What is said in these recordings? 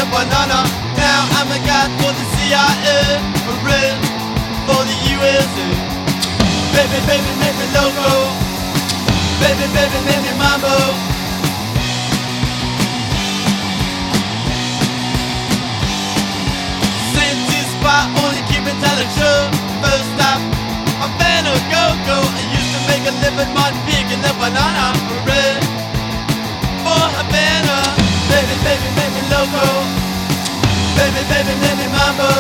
banana. Now I'm a guy for the CIA, a red for the USA. Baby, baby, make me loco. Baby, baby, make me mambo. Safety spot, only keep it talent show. First stop, Havana, go-go. I used to make a living on picking the banana. Red for Havana. Baby, baby, make me loco. Baby, baby, make me mambo.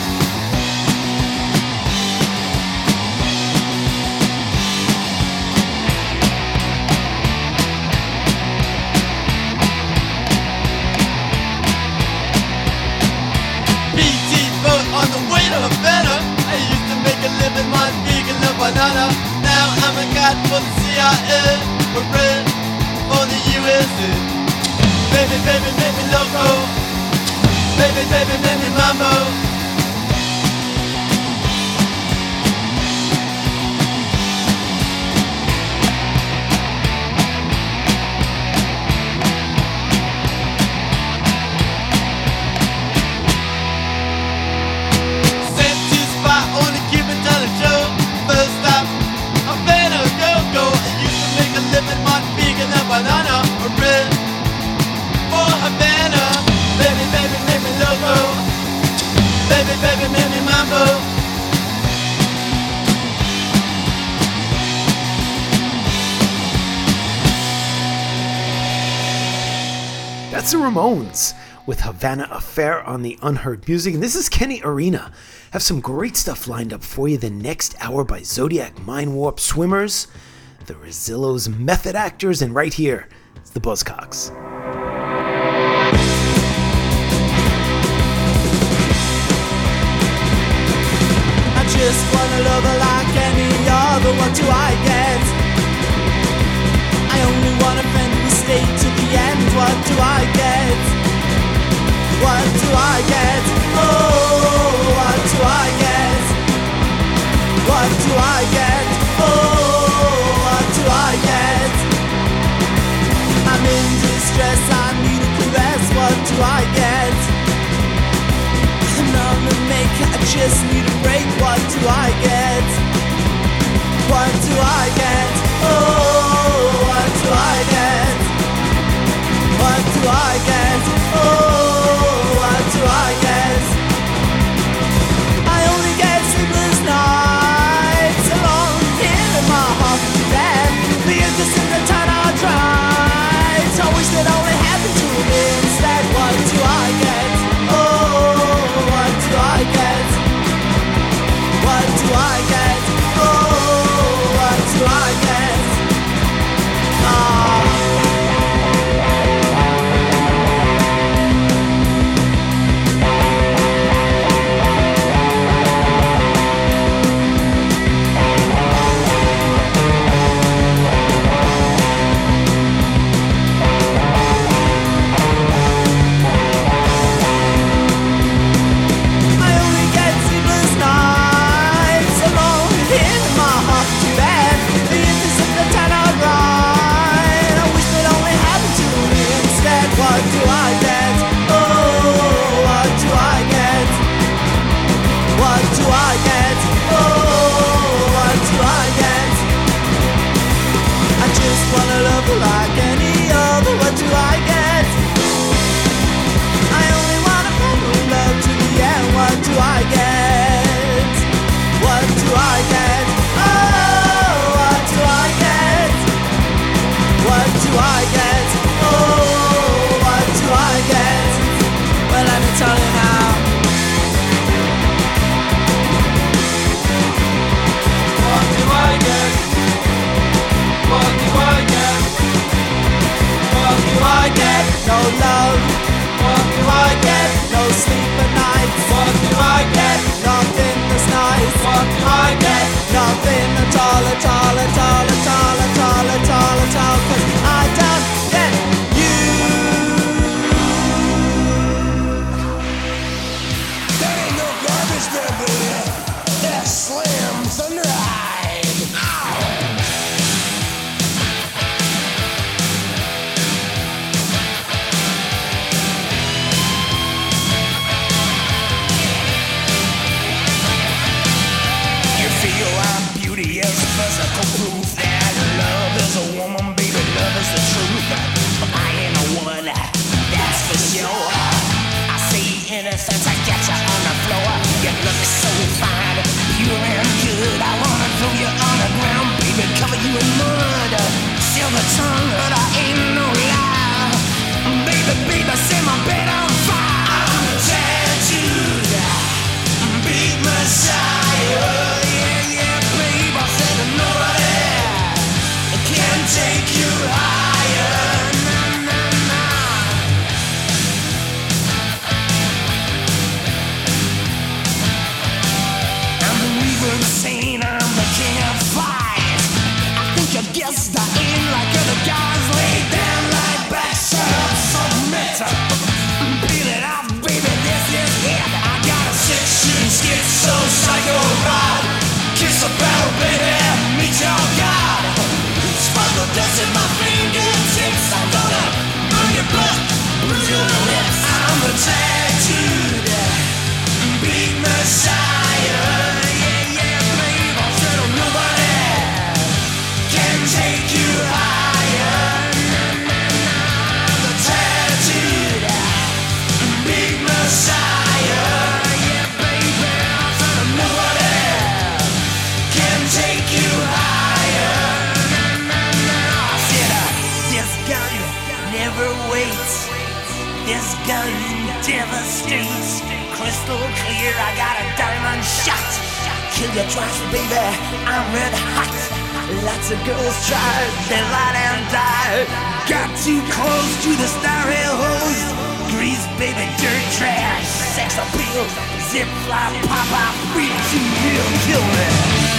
PT boat on the way to Havana. I used to make a living on vegan the banana. Now I'm a guy for the CIA, a red for the USA. Baby, baby, make me loco. Baby, baby, make me mambo. Safety spot, only keep it till the show. First stop, Havana, go-go. I used to make a living on vegan and banana. A red for Havana. Baby, baby, make me loco. Baby, baby, make me mambo. That's the Ramones with Havana Affair on the Unheard Music. And this is Kenny Arena. Have some great stuff lined up for you the next hour by Zodiac Mind Warp Swimmers, the Rosillos Method Actors, and right here, it's the Buzzcocks. I just wanna love her like any other. What do I get? I only want a friend who stay to the end. What do I get? What do I get? Oh, what do I get? What do I get? Oh, what do I get? I'm in distress, I need a caress. What do I get? I'm on the make, I just need a break. What do I get? What do I get? Oh, what do I get? What do I get? Oh, what do I get? I only get sleepless nights alone here in my hospital bed. The interest in the town are dry. I wish that only happened to me instead. What do I get? Oh, what do I get? What do I get? Oh, what do I get? I only get sleepless nights alone in my hospital bed. The interest in the town are right. I wish that only happened to me instead. What do I get? Oh, what do I get? What do I get? Oh, what do I get? I just wanna love her like any other. What do I get? I only want a friend who love to the end. What do I get? What do I get? Oh, what do I get? What do I get? Oh, what do I get? Well, let me tell you now. What do I get? What do I get? What do I get? No love. What do I get? No sleep at night. What do I get? Nothing that's nice. What do I get? Nothing at all, at all, at all, at all, at all, at all, at all. 'Cause I don't get you. That ain't no garbage man, baby. That's Slim Thundereye. gun devastates. Crystal clear, I got a diamond shot. Kill your twice, baby, I'm red hot. Lots of girls tried, they lied and died. Got too close to the starry hose. Grease, baby, dirt trash, sex appeal. Zip fly, pop out, free to real, kill me.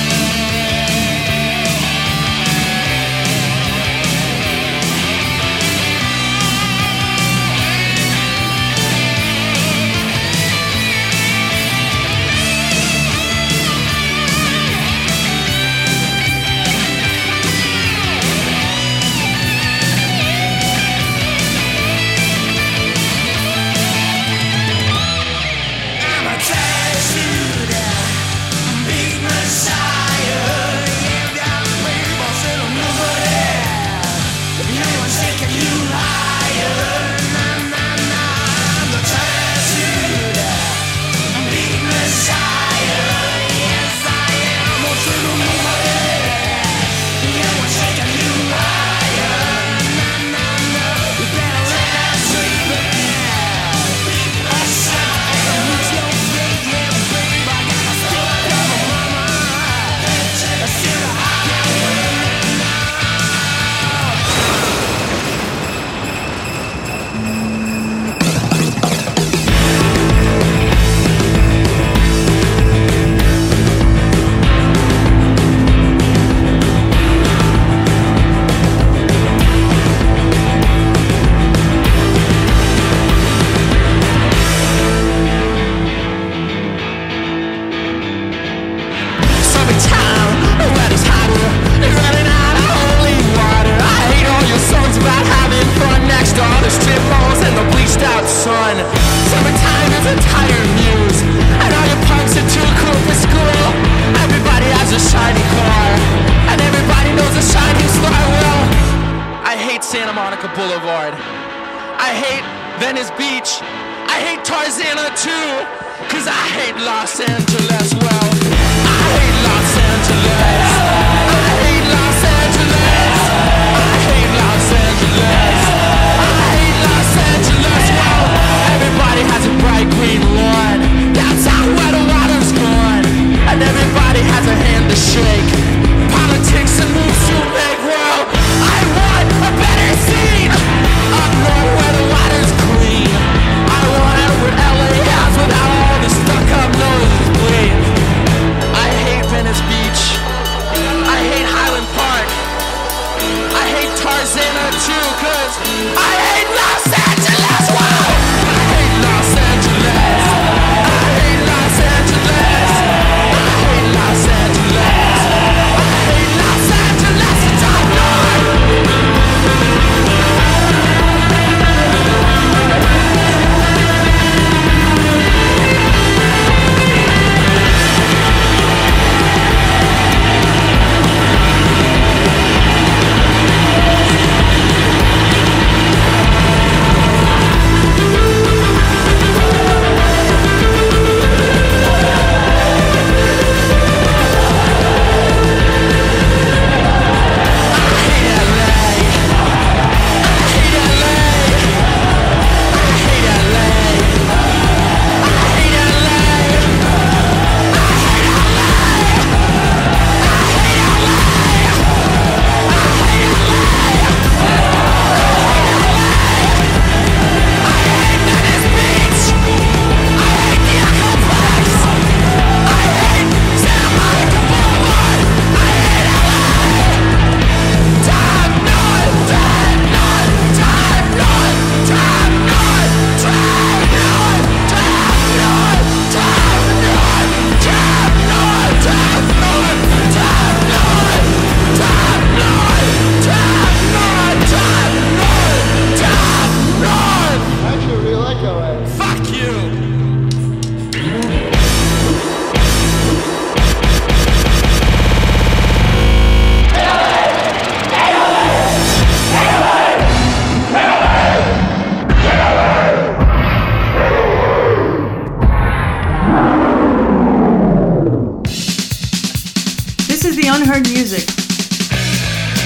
Unheard Music.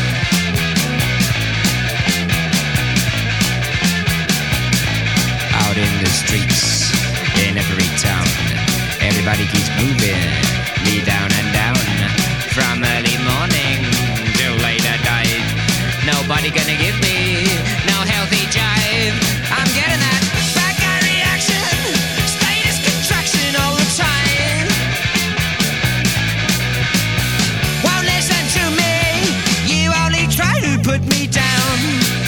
Out out in the streets, in every town. Everybody keeps moving, me down and down. From early morning till late at night. Nobody gonna give me no healthy jive. I'm getting that bad guy reaction, status contraction all the time. Won't listen to me, you only try to put me down.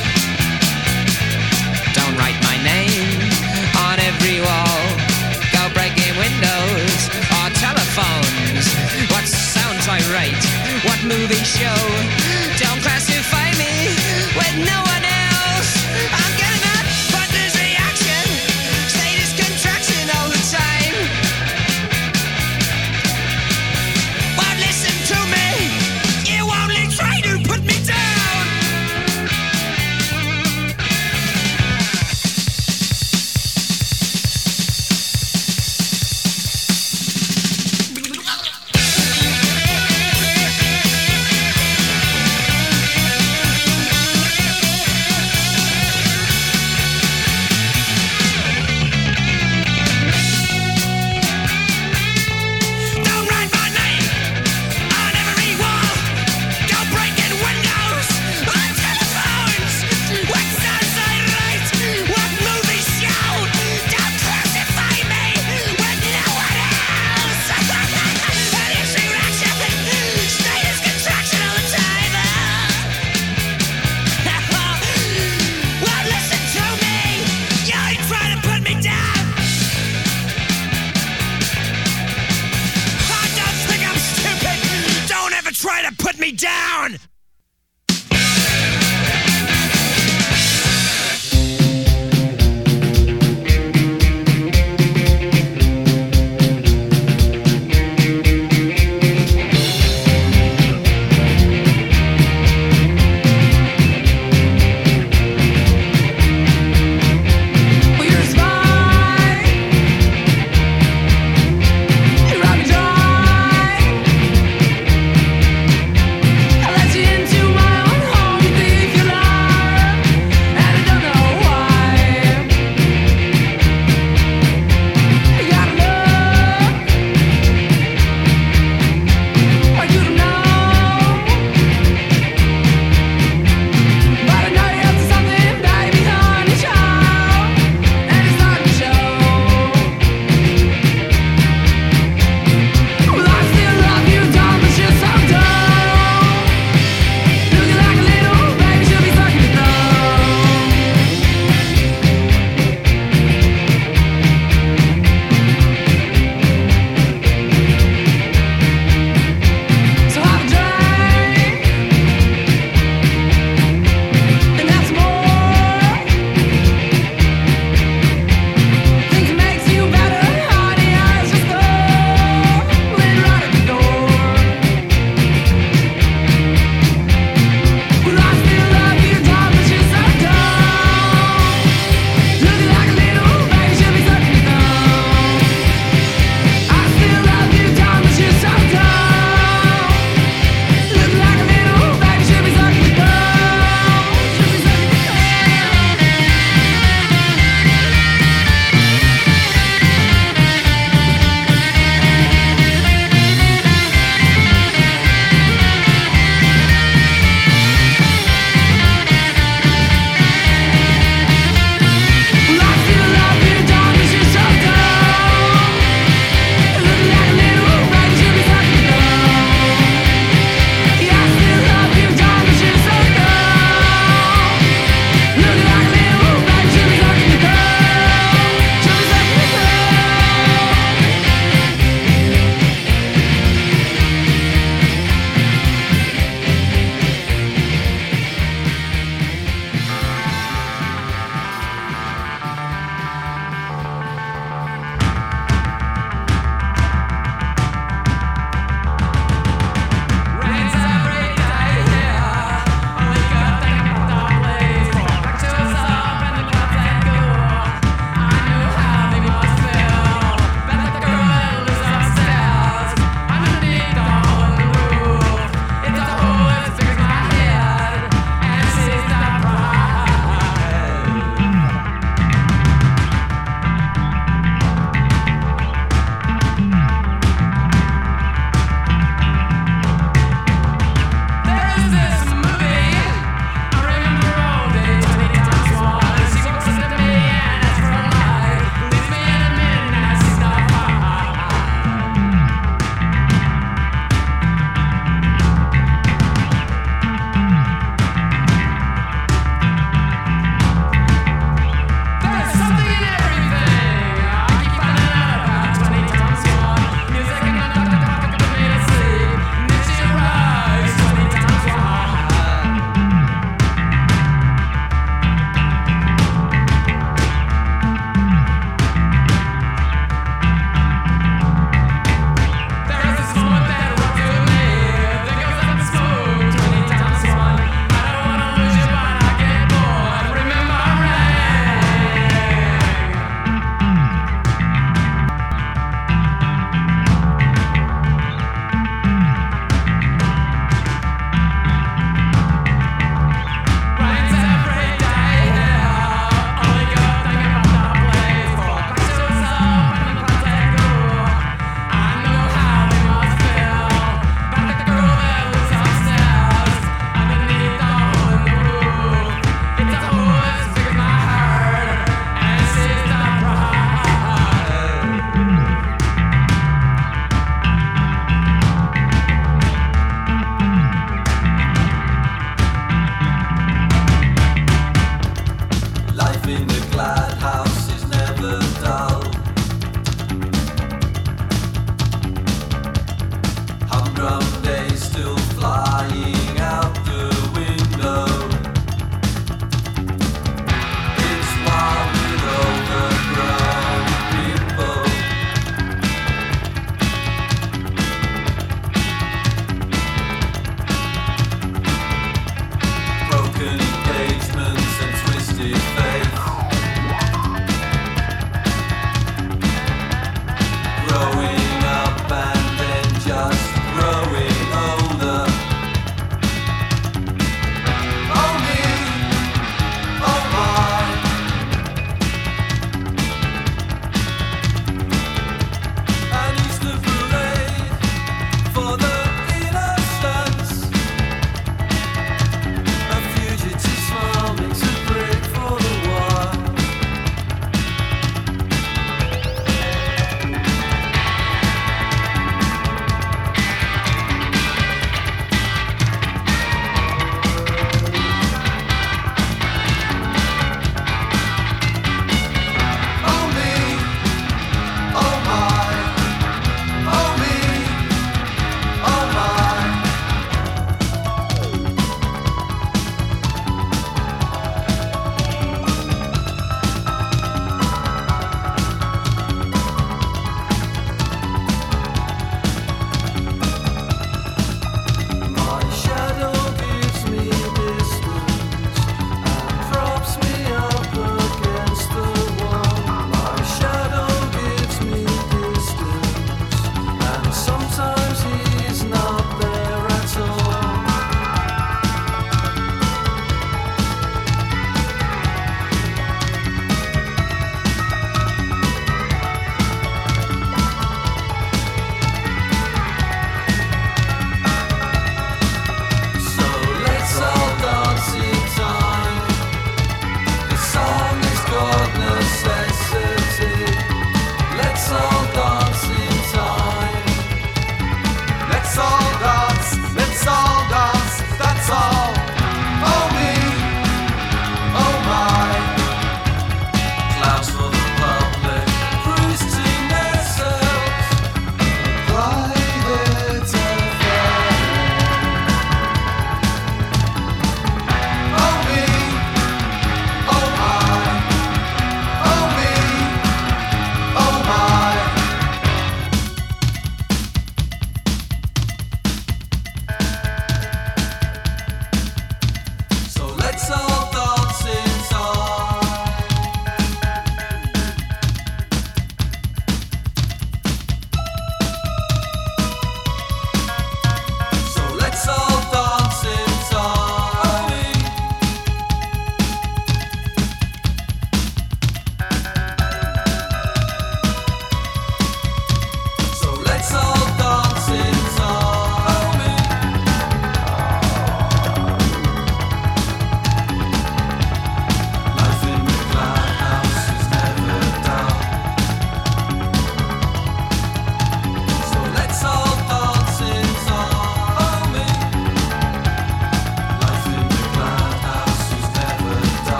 Don't write my name on every wall. Go breaking windows or telephones. What sounds I write? What movie show? Don't classify me with no one else. I'm getting that partner's reaction, status contraction all the time. Won't listen to me, you only try to put me down. Don't write my name on every wall. Go breaking windows on telephones. What sounds I write? What movie show? Don't classify me with no one else. Status reaction, status contraction all the time. Well, listen to me. You ain't trying to put me down. I don't think I'm stupid. Don't ever try to put me down. Let's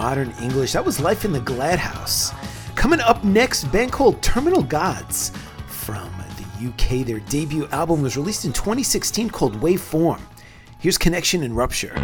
modern English. That was Life in the Glad House. Coming up next, a band called Terminal Gods from the UK. Their debut album was released in 2016 called Waveform. Here's Connection and Rupture.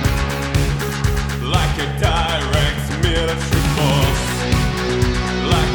Like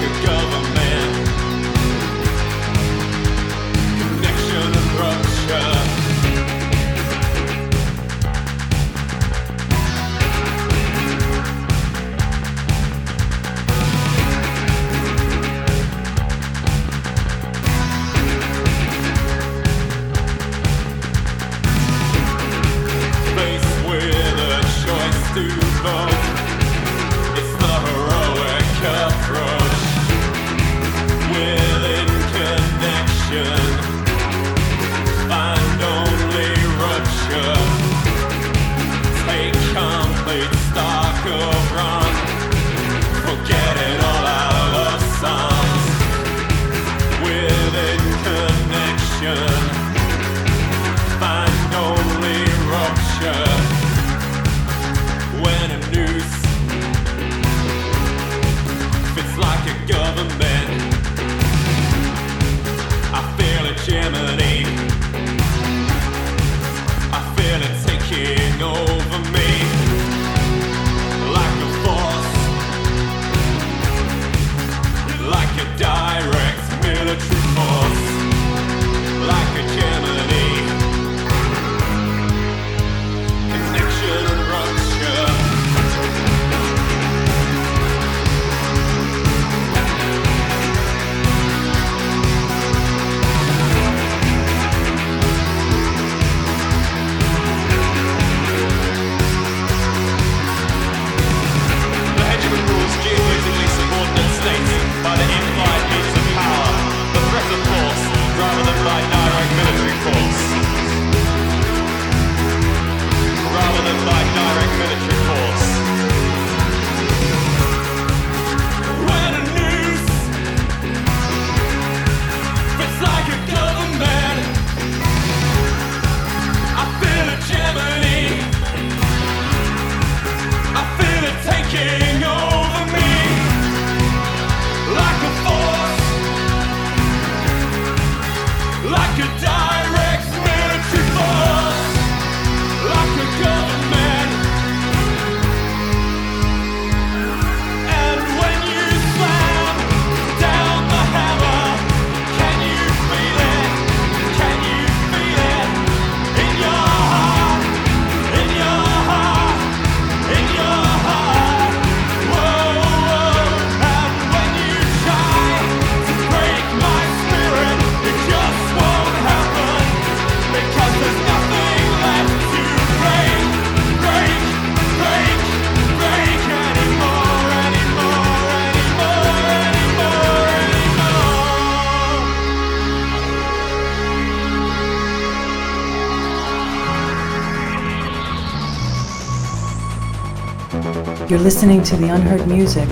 You're listening to The Unheard Music.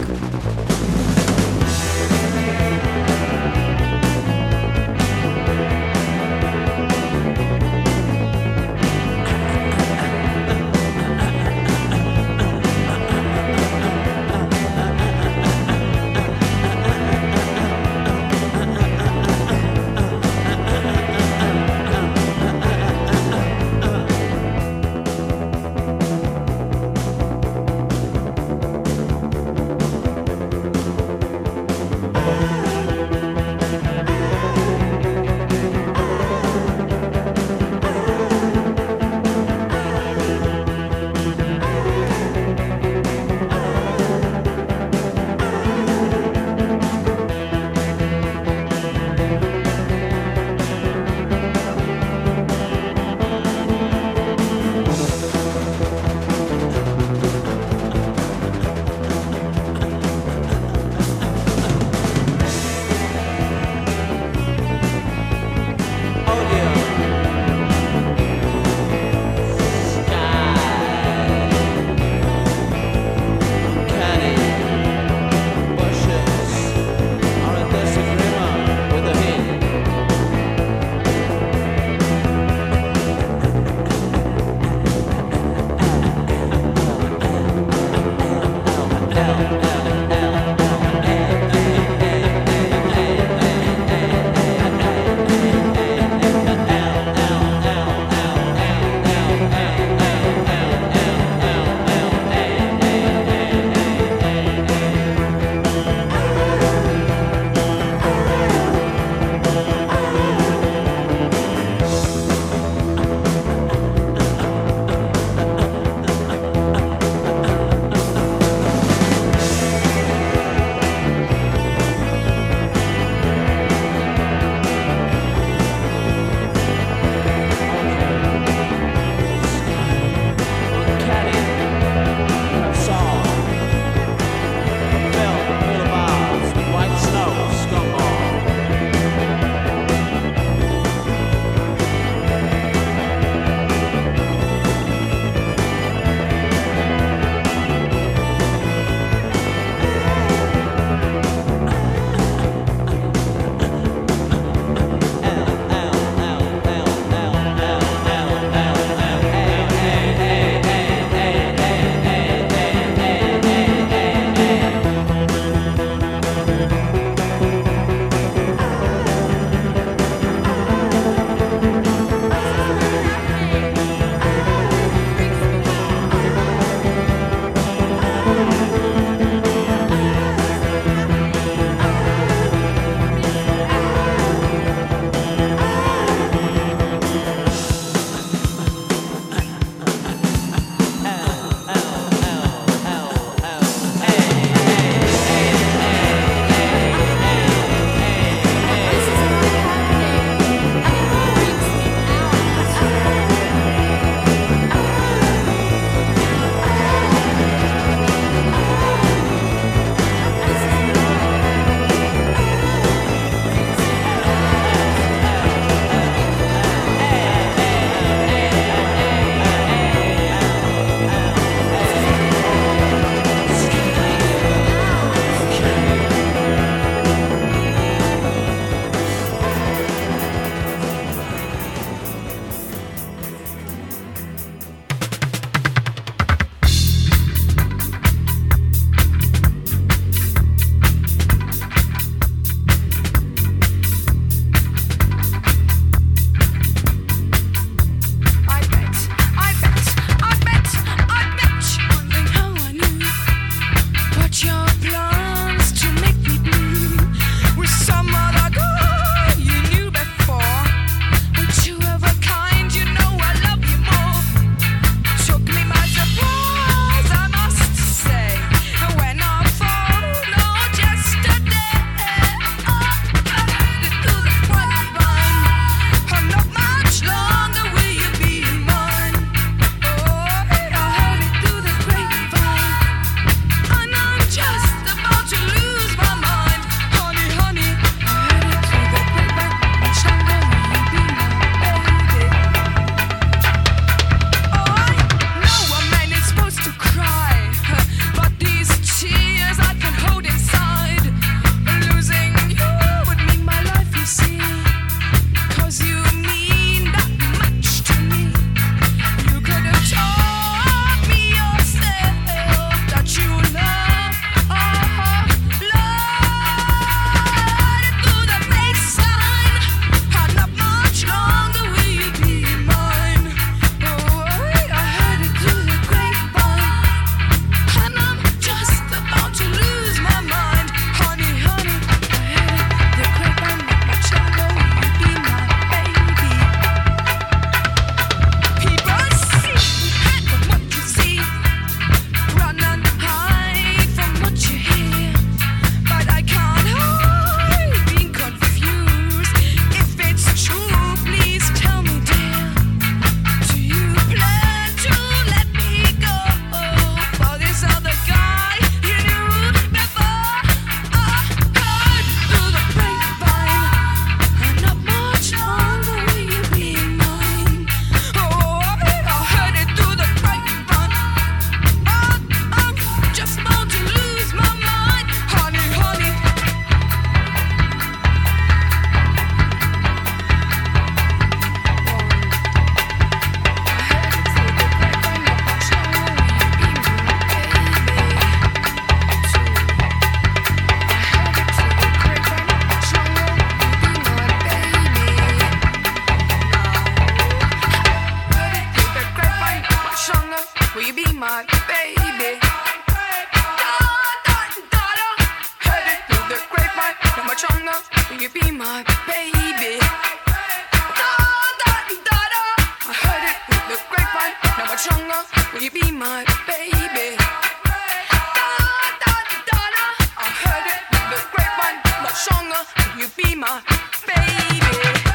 my baby? Heard it through the grapevine, not much longer. Will you be my baby? I heard it through the grapevine, not much longer. Will you be my baby? I heard it through the grapevine, much longer. Will you be my baby?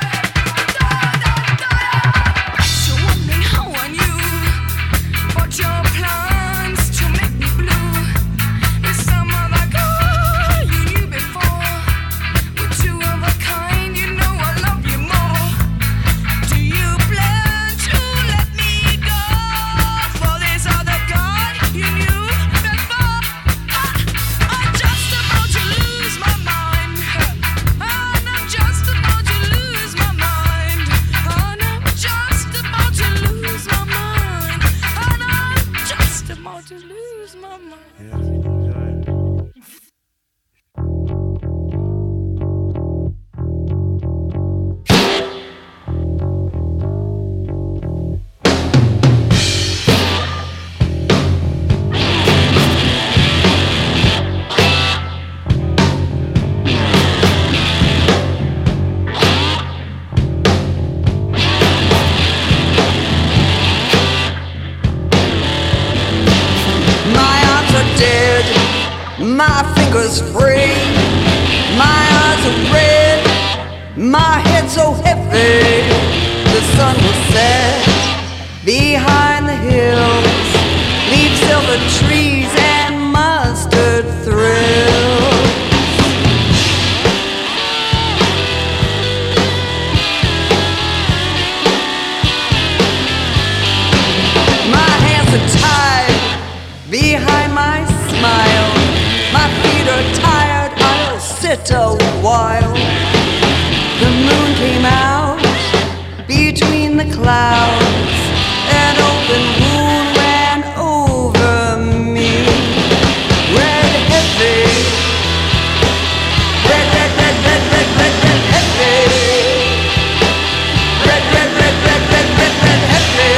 So wondering how I knew about your plans to make me blue. Is some other girl you knew before? We're two of a kind, you know I love you more. Do you plan to let me go for this other guy you knew before? I'm just about to lose my mind. And I'm just about to lose my mind. And I'm just about to lose my mind. And I'm just about to lose my mind. My arms are dead, my fingers free. My eyes are red, my head so heavy. The sun will set behind the hills, leave silver trees and mustard thrills. My hands are tied behind my smile. My feet are tired, I'll sit a while. The moon came out between the clouds. An open wound ran over me. Red heavy. Red, red, red, red, red, red, red heavy. Red, red, red, red, red, red, red heavy.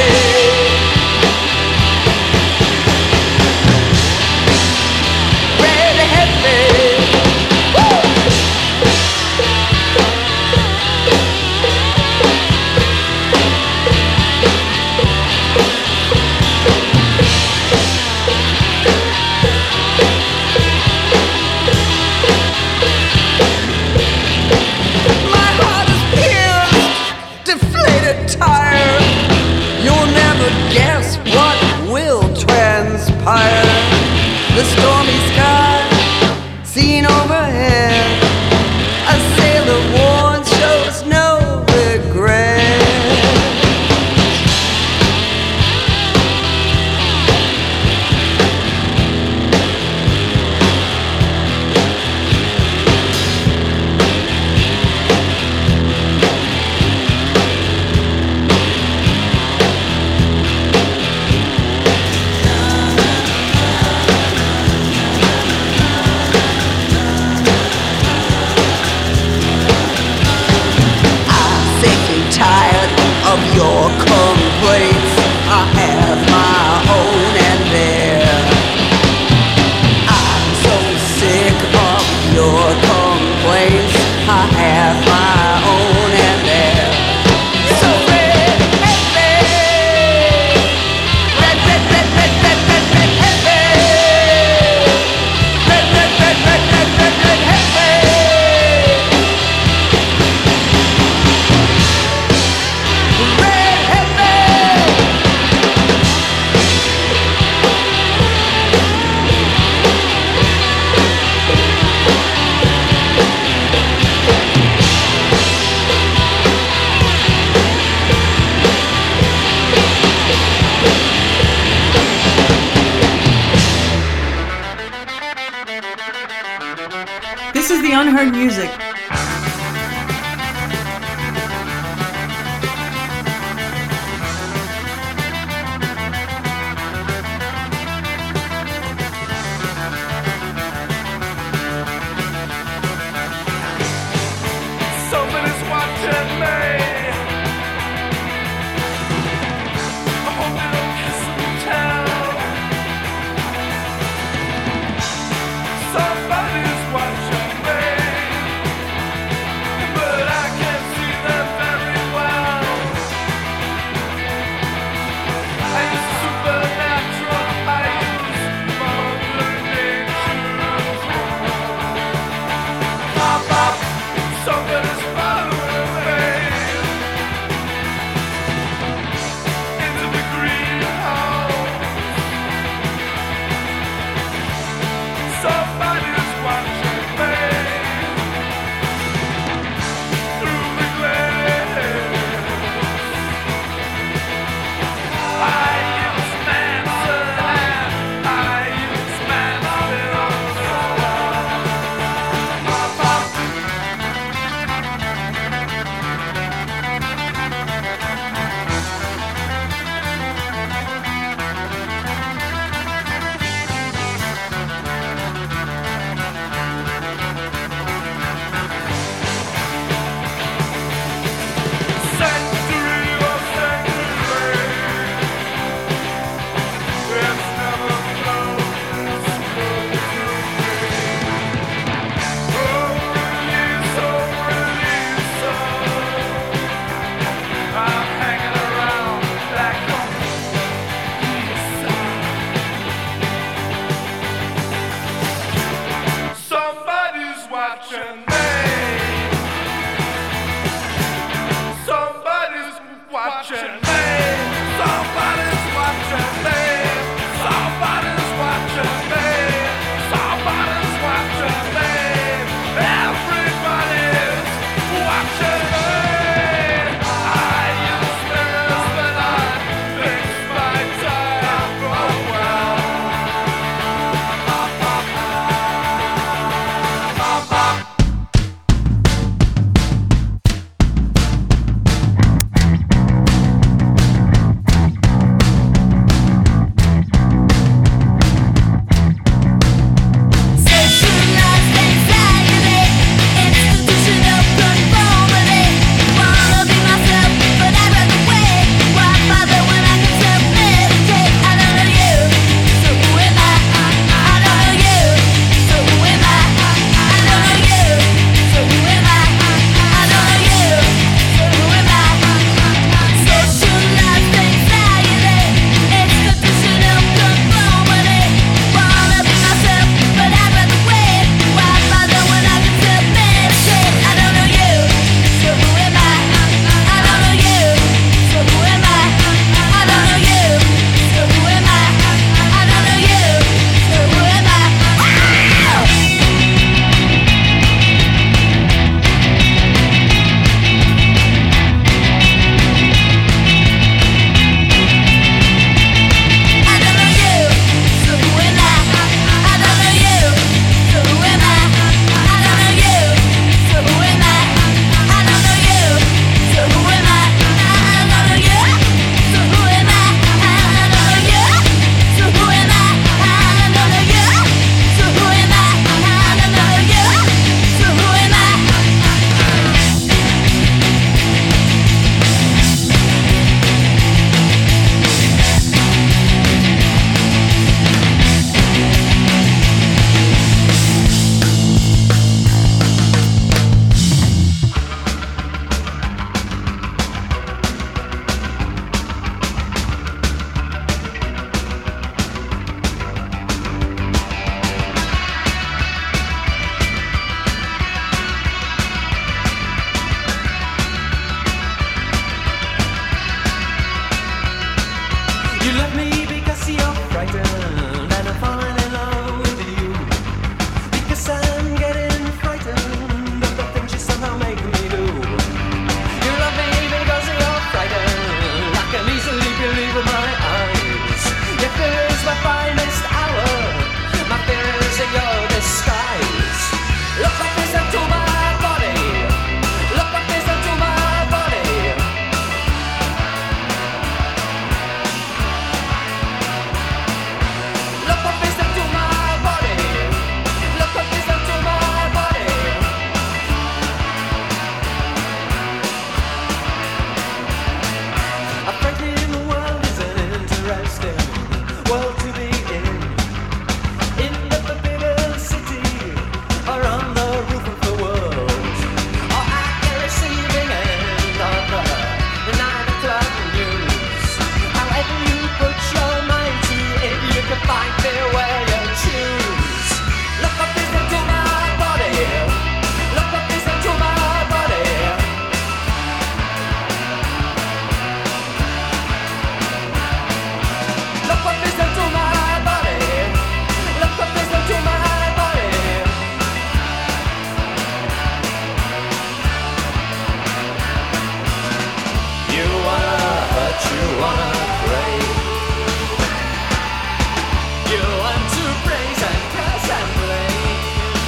Red heavy. Woo! My heart is pierced, deflated, tired. You'll never guess what will transpire. The stormy sky seen overhead. A sailor warns, shows no regret. Tired of your complaints. I have my own and there. I'm so sick of your complaints. I have my own and there. So red, heavy. Red, red, red, red, red, red, red, heavy. Red, red, red, red, red, red, red, heavy. Red heavy. This is the Unheard Music. Somebody's watching me. I hope they don't kiss and tell. You love me because you're frightened, and I'm falling in love with you. Because I'm getting frightened of the things you somehow make me do. You love me because you're frightened, I can easily believe with my eyes. Your fear is my finest hour, my fear is your disguise. Look what is done to my body, look what is done to my body. Look what is done to my body, look what is done to my body. A frightened world is an interesting world to be in. In the forbidden city, or on the roof of the world, or at the receiving end of the 9 o'clock news. However you put your mind to it, you can find fear where you choose. Look what is done to my body, look what is done to my body. Look what is done to my body, look what is done to my body. You wanna hurt, you wanna pray, you want to praise and curse and blame.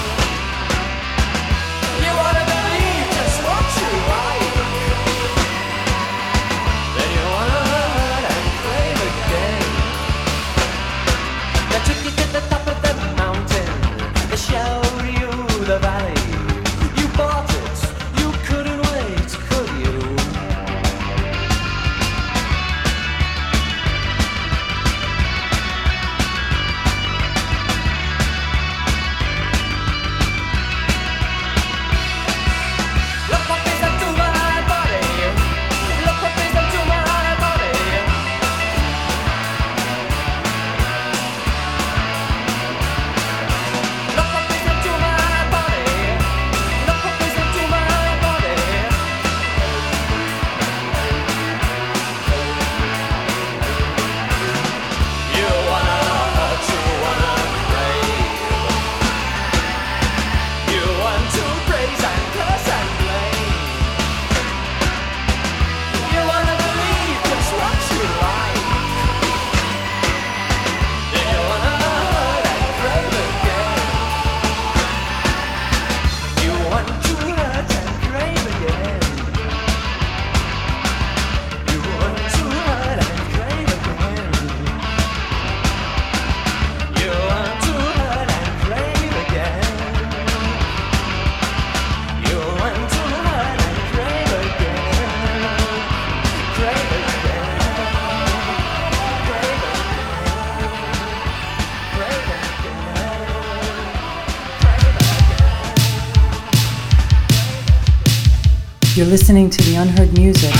You wanna believe just what you like, then you wanna hurt and crave again. They took you to the top of the mountain, they showed you the valley. You bought it, you couldn't wait, could you? Look what is done to my body, look what is done to my body. Look what is done to my body, look what is done to my body. You wanna hurt, you wanna crave, you want to praise and curse and blame. You wanna believe just what you like, then you wanna hurt and crave again. You want to hurt and crave again. You want to hurt and crave again. You want to hurt and crave again. You want to hurt and crave again. Crave again. Crave again. Crave again. You're listening to the Unheard Music.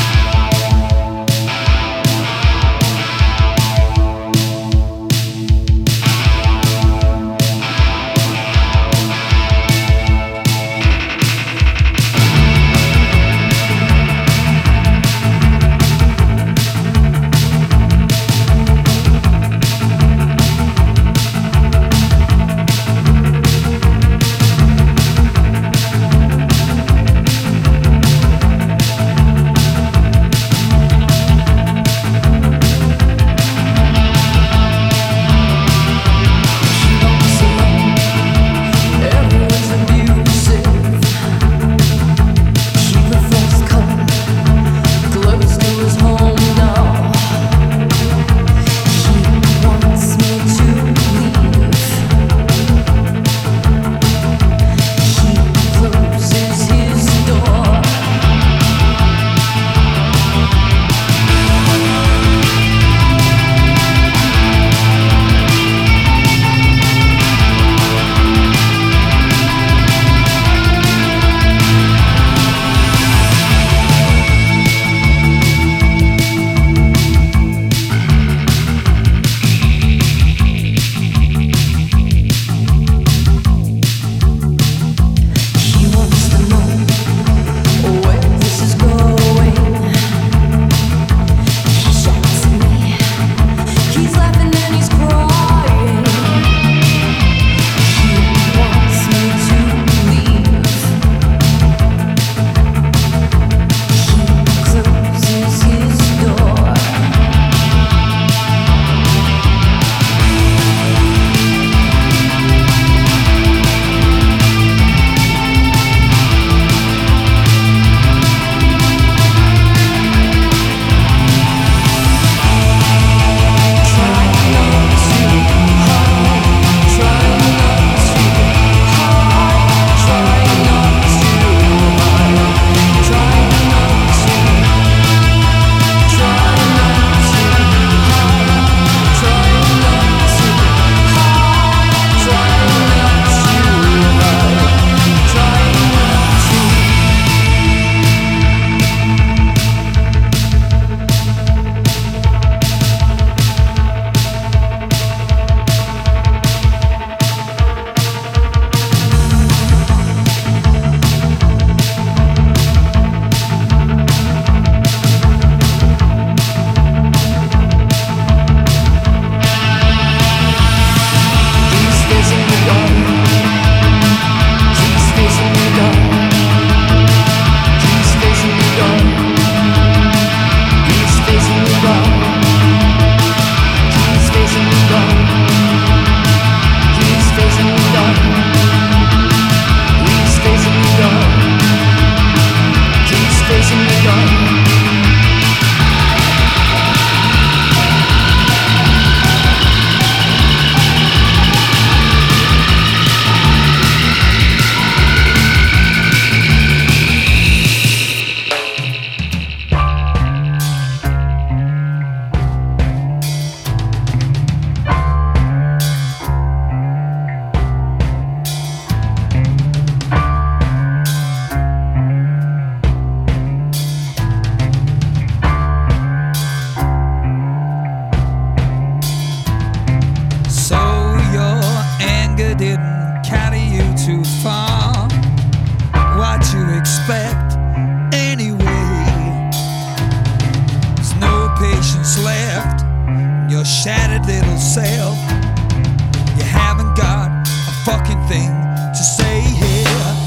scared little self. You haven't got a fucking thing to say here.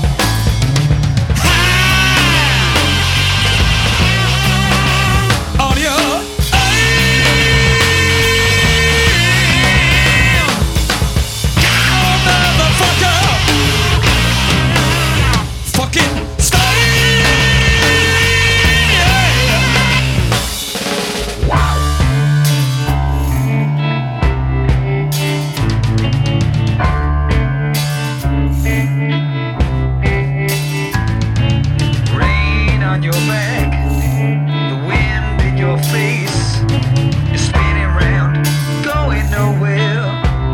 On your motherfucker, fucking stay. Rain on your back, the wind in your face. You're spinning round, going nowhere.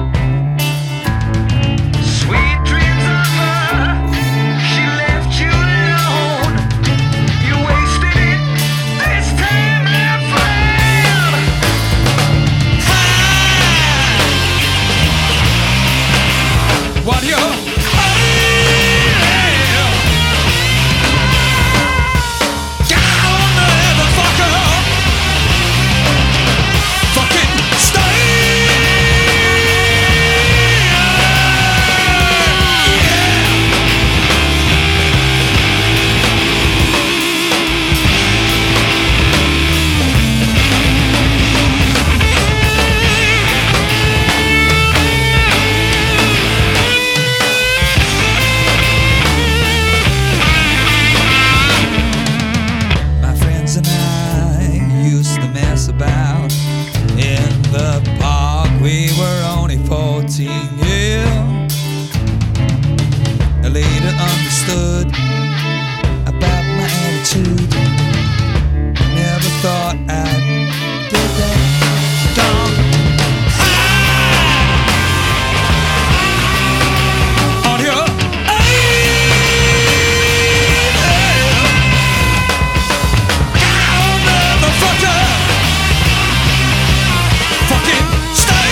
Sweet dreams of her, she left you alone. You wasted it this time, my friend. What you? My friends and I used to mess about in the park. We were only 14, yeah. I later understood about my attitude. Never thought I'd get that dumb. On your motherfucker, fucking stay.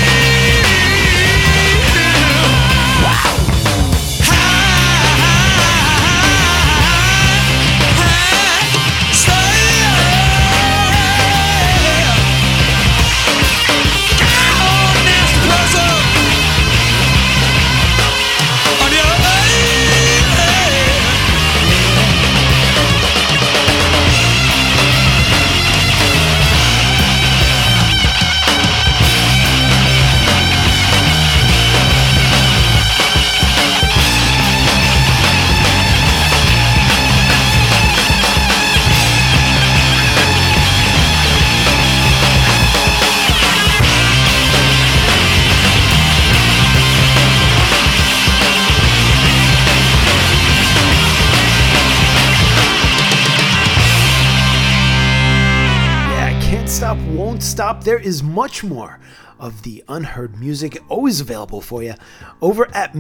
Yeah, Can't Stop, Won't Stop. There is much more of the unheard music always available for you over at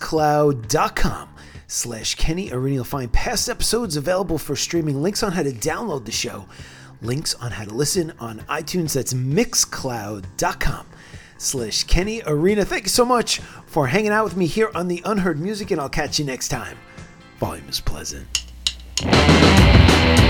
mixcloud.com/Kenny Arena. You'll find past episodes available for streaming, links on how to download the show, links on how to listen on iTunes. That's mixcloud.com/Kenny Arena. Thank you so much for hanging out with me here on the Unheard Music, and I'll catch you next time. Volume is pleasant.